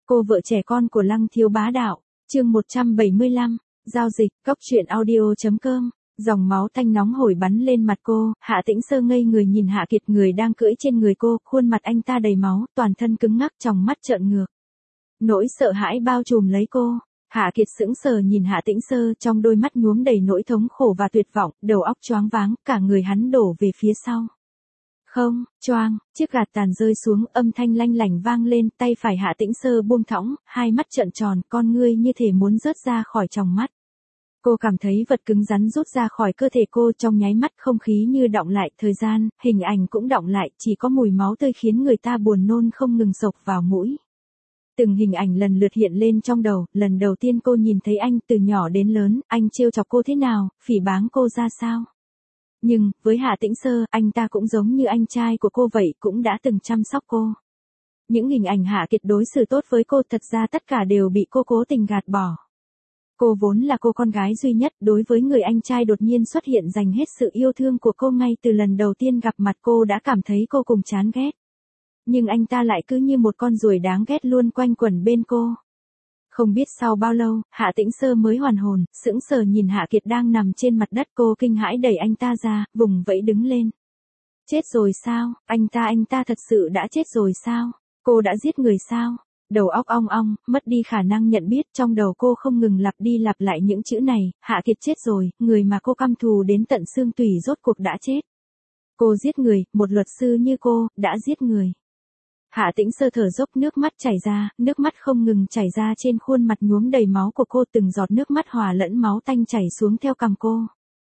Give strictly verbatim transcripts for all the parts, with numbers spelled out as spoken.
Cô vợ trẻ con của Lăng Thiếu Bá Đạo, chương một trăm bảy mươi lăm, giao dịch, cóc truyện audio chấm com. Dòng máu tanh nóng hổi bắn lên mặt cô, Hạ Tĩnh Sơ ngây người nhìn Hạ Kiệt người đang cưỡi trên người cô, khuôn mặt anh ta đầy máu, toàn thân cứng ngắc, tròng mắt trợn ngược. Nỗi sợ hãi bao trùm lấy cô. Hạ Kiệt sững sờ nhìn Hạ Tĩnh Sơ, trong đôi mắt nhuốm đầy nỗi thống khổ và tuyệt vọng, đầu óc choáng váng, cả người hắn đổ về phía sau. Không, choang, chiếc gạt tàn rơi xuống, âm thanh lanh lảnh vang lên, tay phải Hạ Tĩnh Sơ buông thõng, hai mắt trợn tròn, con ngươi như thể muốn rớt ra khỏi tròng mắt. Cô cảm thấy vật cứng rắn rút ra khỏi cơ thể cô, trong nháy mắt không khí như đọng lại, thời gian, hình ảnh cũng đọng lại, chỉ có mùi máu tươi khiến người ta buồn nôn không ngừng xộc vào mũi. Từng hình ảnh lần lượt hiện lên trong đầu, lần đầu tiên cô nhìn thấy anh, từ nhỏ đến lớn, anh trêu chọc cô thế nào, phỉ báng cô ra sao. Nhưng, với Hạ Tĩnh Sơ, anh ta cũng giống như anh trai của cô vậy, cũng đã từng chăm sóc cô. Những hình ảnh Hạ Kiệt đối xử tốt với cô, thật ra tất cả đều bị cô cố tình gạt bỏ. Cô vốn là cô con gái duy nhất, đối với người anh trai đột nhiên xuất hiện dành hết sự yêu thương của cô, ngay từ lần đầu tiên gặp mặt cô đã cảm thấy cô cùng chán ghét. Nhưng anh ta lại cứ như một con ruồi đáng ghét luôn quanh quẩn bên cô. Không biết sau bao lâu, Hạ Tĩnh Sơ mới hoàn hồn, sững sờ nhìn Hạ Kiệt đang nằm trên mặt đất, cô kinh hãi đẩy anh ta ra, vùng vẫy đứng lên. Chết rồi sao, anh ta anh ta thật sự đã chết rồi sao, cô đã giết người sao? Đầu óc ong ong, mất đi khả năng nhận biết, trong đầu cô không ngừng lặp đi lặp lại những chữ này, Hạ Kiệt chết rồi, người mà cô căm thù đến tận xương tủy rốt cuộc đã chết. Cô giết người, một luật sư như cô, đã giết người. Hạ Tĩnh Sơ thở dốc, nước mắt chảy ra, nước mắt không ngừng chảy ra trên khuôn mặt nhuốm đầy máu của cô, từng giọt nước mắt hòa lẫn máu tanh chảy xuống theo cằm cô.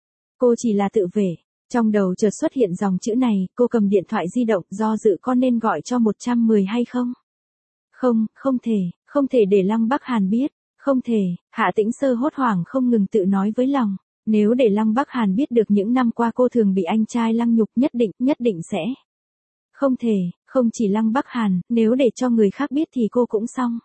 Cô chỉ là tự vệ. Trong đầu chợt xuất hiện dòng chữ này, cô cầm điện thoại di động, do dự con nên gọi cho một trăm mười hay không? Không, không thể, không thể để Lăng Bắc Hàn biết, không thể, Hạ Tĩnh Sơ hốt hoảng không ngừng tự nói với lòng. Nếu để Lăng Bắc Hàn biết được những năm qua cô thường bị anh trai lăng nhục, nhất định, nhất định sẽ. Không thể, không chỉ Lăng Bắc Hàn, nếu để cho người khác biết thì cô cũng xong.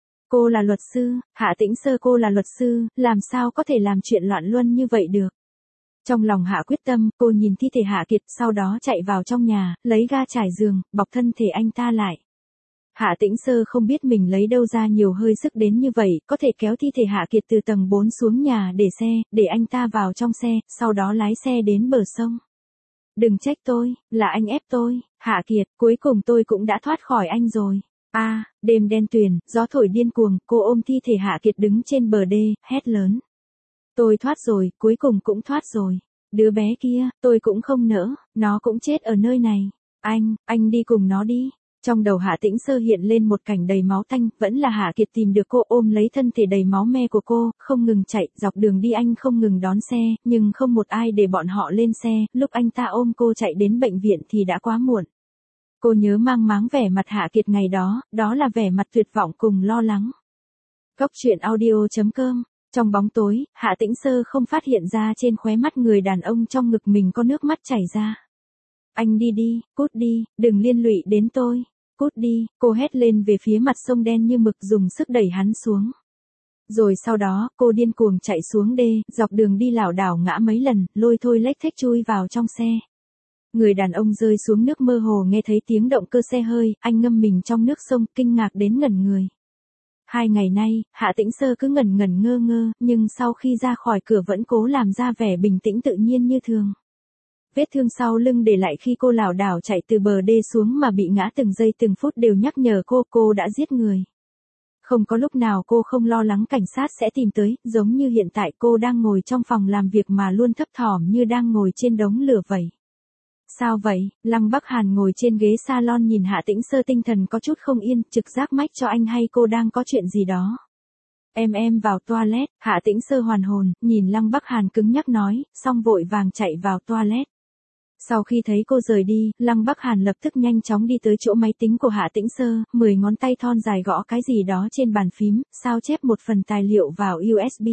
Cô là luật sư, Hạ Tĩnh Sơ, cô là luật sư, làm sao có thể làm chuyện loạn luân như vậy được. Trong lòng Hạ quyết tâm, cô nhìn thi thể Hạ Kiệt, sau đó chạy vào trong nhà, lấy ga trải giường, bọc thân thể anh ta lại. Hạ Tĩnh Sơ không biết mình lấy đâu ra nhiều hơi sức đến như vậy, có thể kéo thi thể Hạ Kiệt từ tầng bốn xuống nhà để xe, để anh ta vào trong xe, sau đó lái xe đến bờ sông. Đừng trách tôi, là anh ép tôi, Hạ Kiệt, cuối cùng tôi cũng đã thoát khỏi anh rồi. A, à, đêm đen tuyền, gió thổi điên cuồng, cô ôm thi thể Hạ Kiệt đứng trên bờ đê, hét lớn. Tôi thoát rồi, cuối cùng cũng thoát rồi. Đứa bé kia, tôi cũng không nỡ, nó cũng chết ở nơi này. Anh, anh đi cùng nó đi. Trong đầu Hạ Tĩnh Sơ hiện lên một cảnh đầy máu tanh, vẫn là Hạ Kiệt tìm được cô, ôm lấy thân thể đầy máu me của cô, không ngừng chạy, dọc đường đi anh không ngừng đón xe, nhưng không một ai để bọn họ lên xe, lúc anh ta ôm cô chạy đến bệnh viện thì đã quá muộn. Cô nhớ mang máng vẻ mặt Hạ Kiệt ngày đó, đó là vẻ mặt tuyệt vọng cùng lo lắng. Cóc truyện audio chấm com. Trong bóng tối, Hạ Tĩnh Sơ không phát hiện ra trên khóe mắt người đàn ông trong ngực mình có nước mắt chảy ra. Anh đi đi, cút đi, đừng liên lụy đến tôi. Cút đi, cô hét lên về phía mặt sông đen như mực, dùng sức đẩy hắn xuống. Rồi sau đó, cô điên cuồng chạy xuống đê, dọc đường đi lảo đảo ngã mấy lần, lôi thôi lếch thếch chui vào trong xe. Người đàn ông rơi xuống nước mơ hồ nghe thấy tiếng động cơ xe hơi, anh ngâm mình trong nước sông, kinh ngạc đến ngẩn người. Hai ngày nay, Hạ Tĩnh Sơ cứ ngẩn ngẩn ngơ ngơ, nhưng sau khi ra khỏi cửa vẫn cố làm ra vẻ bình tĩnh tự nhiên như thường. Vết thương sau lưng để lại khi cô lảo đảo chạy từ bờ đê xuống mà bị ngã từng giây từng phút đều nhắc nhở cô, cô đã giết người. Không có lúc nào cô không lo lắng cảnh sát sẽ tìm tới, giống như hiện tại cô đang ngồi trong phòng làm việc mà luôn thấp thỏm như đang ngồi trên đống lửa vậy. Sao vậy? Lăng Bắc Hàn ngồi trên ghế salon nhìn Hạ Tĩnh Sơ, tinh thần có chút không yên, trực giác mách cho anh hay cô đang có chuyện gì đó. Em em vào toilet, Hạ Tĩnh Sơ hoàn hồn, nhìn Lăng Bắc Hàn cứng nhắc nói, xong vội vàng chạy vào toilet. Sau khi thấy cô rời đi, Lăng Bắc Hàn lập tức nhanh chóng đi tới chỗ máy tính của Hạ Tĩnh Sơ, mười ngón tay thon dài gõ cái gì đó trên bàn phím, sao chép một phần tài liệu vào u ét bê.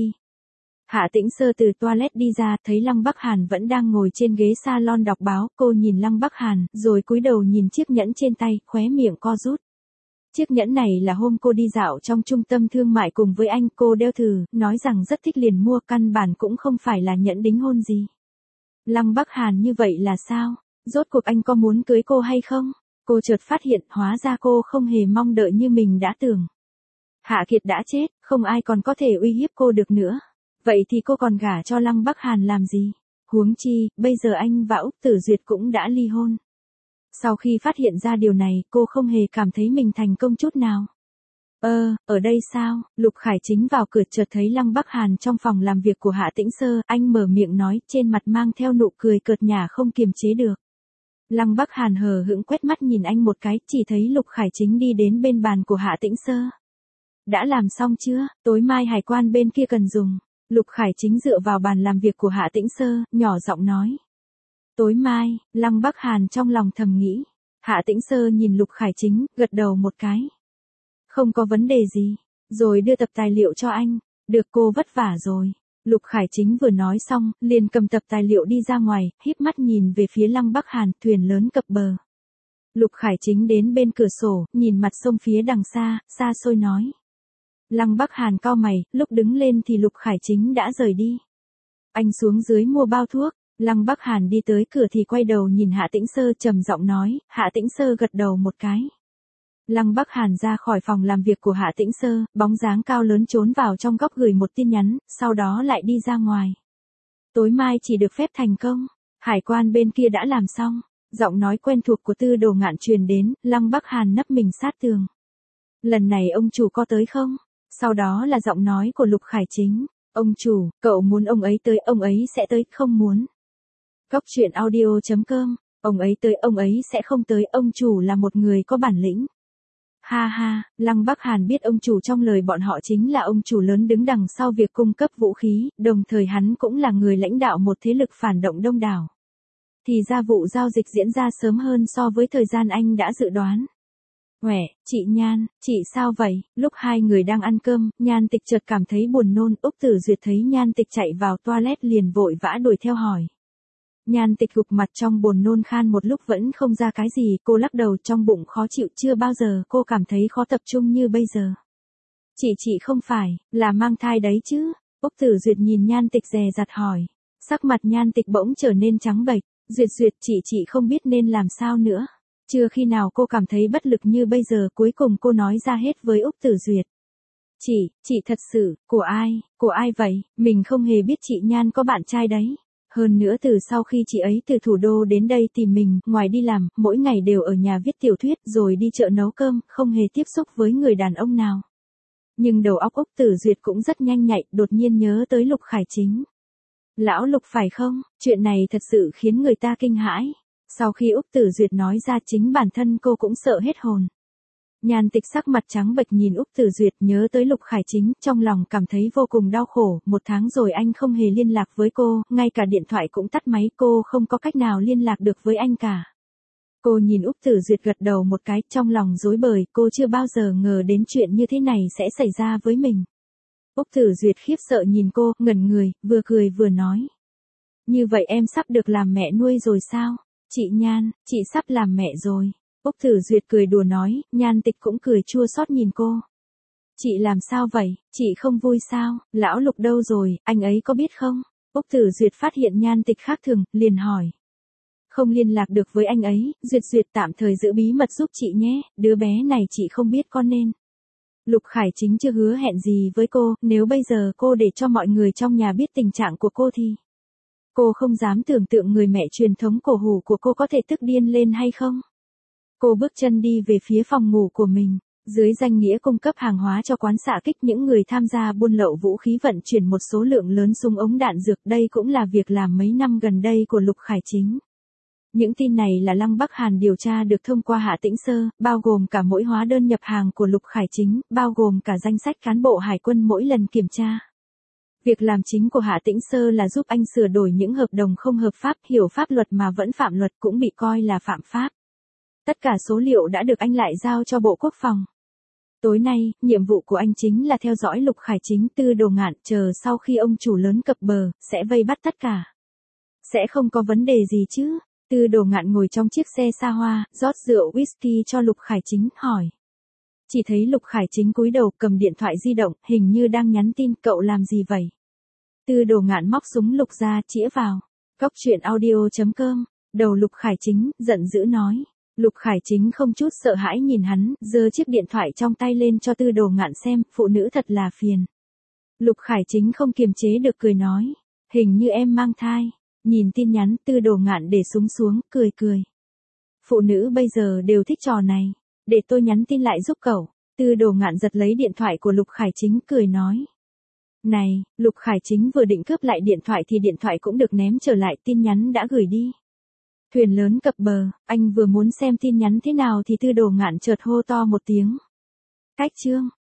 Hạ Tĩnh Sơ từ toilet đi ra, thấy Lăng Bắc Hàn vẫn đang ngồi trên ghế salon đọc báo, cô nhìn Lăng Bắc Hàn, rồi cúi đầu nhìn chiếc nhẫn trên tay, khóe miệng co rút. Chiếc nhẫn này là hôm cô đi dạo trong trung tâm thương mại cùng với anh, cô đeo thử, nói rằng rất thích liền mua, căn bản cũng không phải là nhẫn đính hôn gì. Lăng Bắc Hàn như vậy là sao? Rốt cuộc anh có muốn cưới cô hay không? Cô chợt phát hiện, hóa ra cô không hề mong đợi như mình đã tưởng. Hạ Kiệt đã chết, không ai còn có thể uy hiếp cô được nữa. Vậy thì cô còn gả cho Lăng Bắc Hàn làm gì? Huống chi, bây giờ anh và Úc Tử Duyệt cũng đã ly hôn. Sau khi phát hiện ra điều này, cô không hề cảm thấy mình thành công chút nào. Ơ, ở đây sao? Lục Khải Chính vào cửa chợt thấy Lăng Bắc Hàn trong phòng làm việc của Hạ Tĩnh Sơ, anh mở miệng nói, trên mặt mang theo nụ cười cợt nhả không kiềm chế được. Lăng Bắc Hàn hờ hững quét mắt nhìn anh một cái, chỉ thấy Lục Khải Chính đi đến bên bàn của Hạ Tĩnh Sơ. Đã làm xong chưa? Tối mai hải quan bên kia cần dùng. Lục Khải Chính dựa vào bàn làm việc của Hạ Tĩnh Sơ, nhỏ giọng nói. Tối mai, Lăng Bắc Hàn trong lòng thầm nghĩ. Hạ Tĩnh Sơ nhìn Lục Khải Chính, gật đầu một cái. Không có vấn đề gì, rồi đưa tập tài liệu cho anh. Được, cô vất vả rồi. Lục Khải Chính vừa nói xong, liền cầm tập tài liệu đi ra ngoài, híp mắt nhìn về phía Lăng Bắc Hàn, thuyền lớn cập bờ. Lục Khải Chính đến bên cửa sổ, nhìn mặt sông phía đằng xa, xa xôi nói. Lăng Bắc Hàn cau mày, lúc đứng lên thì Lục Khải Chính đã rời đi. Anh xuống dưới mua bao thuốc. Lăng Bắc Hàn đi tới cửa thì quay đầu nhìn Hạ Tĩnh Sơ trầm giọng nói, Hạ Tĩnh Sơ gật đầu một cái. Lăng Bắc Hàn ra khỏi phòng làm việc của Hạ Tĩnh Sơ, bóng dáng cao lớn trốn vào trong góc gửi một tin nhắn, sau đó lại đi ra ngoài. Tối mai chỉ được phép thành công, hải quan bên kia đã làm xong, giọng nói quen thuộc của Tư Đồ Ngạn truyền đến, Lăng Bắc Hàn nấp mình sát tường. Lần này ông chủ có tới không? Sau đó là giọng nói của Lục Khải Chính, ông chủ, cậu muốn ông ấy tới, ông ấy sẽ tới, không muốn. Cóc truyện audio chấm com, ông ấy tới, ông ấy sẽ không tới, ông chủ là một người có bản lĩnh. Ha ha, Lăng Bắc Hàn biết ông chủ trong lời bọn họ chính là ông chủ lớn đứng đằng sau việc cung cấp vũ khí, đồng thời hắn cũng là người lãnh đạo một thế lực phản động đông đảo. Thì ra vụ giao dịch diễn ra sớm hơn so với thời gian anh đã dự đoán. Uể, chị Nhan, chị sao vậy? Lúc hai người đang ăn cơm, Nhan Tịch chợt cảm thấy buồn nôn, Úc Tử Duyệt thấy Nhan Tịch chạy vào toilet liền vội vã đuổi theo hỏi. Nhan Tịch gục mặt trong buồn nôn khan một lúc vẫn không ra cái gì, cô lắc đầu trong bụng khó chịu, chưa bao giờ cô cảm thấy khó tập trung như bây giờ. Chị chị không phải, là mang thai đấy chứ? Úc Tử Duyệt nhìn Nhan Tịch dè dặt hỏi. Sắc mặt Nhan Tịch bỗng trở nên trắng bệch, Duyệt Duyệt chị chị không biết nên làm sao nữa. Chưa khi nào cô cảm thấy bất lực như bây giờ, cuối cùng cô nói ra hết với Úc Tử Duyệt. Chị, chị thật sự, của ai, của ai vậy, mình không hề biết chị Nhan có bạn trai đấy. Hơn nữa từ sau khi chị ấy từ thủ đô đến đây tìm mình, ngoài đi làm, mỗi ngày đều ở nhà viết tiểu thuyết rồi đi chợ nấu cơm, không hề tiếp xúc với người đàn ông nào. Nhưng đầu óc Úc Tử Duyệt cũng rất nhanh nhạy, đột nhiên nhớ tới Lục Khải Chính. Lão Lục phải không? Chuyện này thật sự khiến người ta kinh hãi. Sau khi Úc Tử Duyệt nói ra chính bản thân cô cũng sợ hết hồn. Nhan Tịch sắc mặt trắng bệch nhìn Úc Tử Duyệt, nhớ tới Lục Khải Chính, trong lòng cảm thấy vô cùng đau khổ, một tháng rồi anh không hề liên lạc với cô, ngay cả điện thoại cũng tắt máy, cô không có cách nào liên lạc được với anh cả. Cô nhìn Úc Tử Duyệt gật đầu một cái, trong lòng rối bời, cô chưa bao giờ ngờ đến chuyện như thế này sẽ xảy ra với mình. Úc Tử Duyệt khiếp sợ nhìn cô, ngẩn người, vừa cười vừa nói. Như vậy em sắp được làm mẹ nuôi rồi sao? Chị Nhan, chị sắp làm mẹ rồi. Úc Tử Duyệt cười đùa nói, Nhan Tịch cũng cười chua xót nhìn cô. Chị làm sao vậy, chị không vui sao, lão Lục đâu rồi, anh ấy có biết không? Úc Tử Duyệt phát hiện Nhan Tịch khác thường, liền hỏi. Không liên lạc được với anh ấy, Duyệt Duyệt tạm thời giữ bí mật giúp chị nhé, đứa bé này chị không biết con nên. Lục Khải Chính chưa hứa hẹn gì với cô, nếu bây giờ cô để cho mọi người trong nhà biết tình trạng của cô thì... Cô không dám tưởng tượng người mẹ truyền thống cổ hủ của cô có thể tức điên lên hay không. Cô bước chân đi về phía phòng ngủ của mình, dưới danh nghĩa cung cấp hàng hóa cho quán xạ kích, những người tham gia buôn lậu vũ khí vận chuyển một số lượng lớn súng ống đạn dược, đây cũng là việc làm mấy năm gần đây của Lục Khải Chính. Những tin này là Lăng Bắc Hàn điều tra được thông qua Hạ Tĩnh Sơ, bao gồm cả mỗi hóa đơn nhập hàng của Lục Khải Chính, bao gồm cả danh sách cán bộ hải quân mỗi lần kiểm tra. Việc làm chính của Hạ Tĩnh Sơ là giúp anh sửa đổi những hợp đồng không hợp pháp, hiểu pháp luật mà vẫn phạm luật cũng bị coi là phạm pháp. Tất cả số liệu đã được anh lại giao cho Bộ Quốc phòng. Tối nay, nhiệm vụ của anh chính là theo dõi Lục Khải Chính, Tư Đồ Ngạn, chờ sau khi ông chủ lớn cập bờ, sẽ vây bắt tất cả. Sẽ không có vấn đề gì chứ? Tư Đồ Ngạn ngồi trong chiếc xe xa hoa, rót rượu whisky cho Lục Khải Chính, hỏi. Chỉ thấy Lục Khải Chính cúi đầu cầm điện thoại di động, hình như đang nhắn tin, cậu làm gì vậy? Tư Đồ Ngạn móc súng lục ra, chĩa vào. Cóc truyện audio chấm com, đầu Lục Khải Chính, giận dữ nói. Lục Khải Chính không chút sợ hãi nhìn hắn, giơ chiếc điện thoại trong tay lên cho Tư Đồ Ngạn xem, phụ nữ thật là phiền. Lục Khải Chính không kiềm chế được cười nói, hình như em mang thai. Nhìn tin nhắn, Tư Đồ Ngạn để súng xuống, cười cười. Phụ nữ bây giờ đều thích trò này, để tôi nhắn tin lại giúp cậu. Tư Đồ Ngạn giật lấy điện thoại của Lục Khải Chính, cười nói. Này, Lục Khải Chính vừa định cướp lại điện thoại thì điện thoại cũng được ném trở lại, tin nhắn đã gửi đi. Thuyền lớn cập bờ, anh vừa muốn xem tin nhắn thế nào thì Tư Đồ Ngạn chợt hô to một tiếng. Cách chương.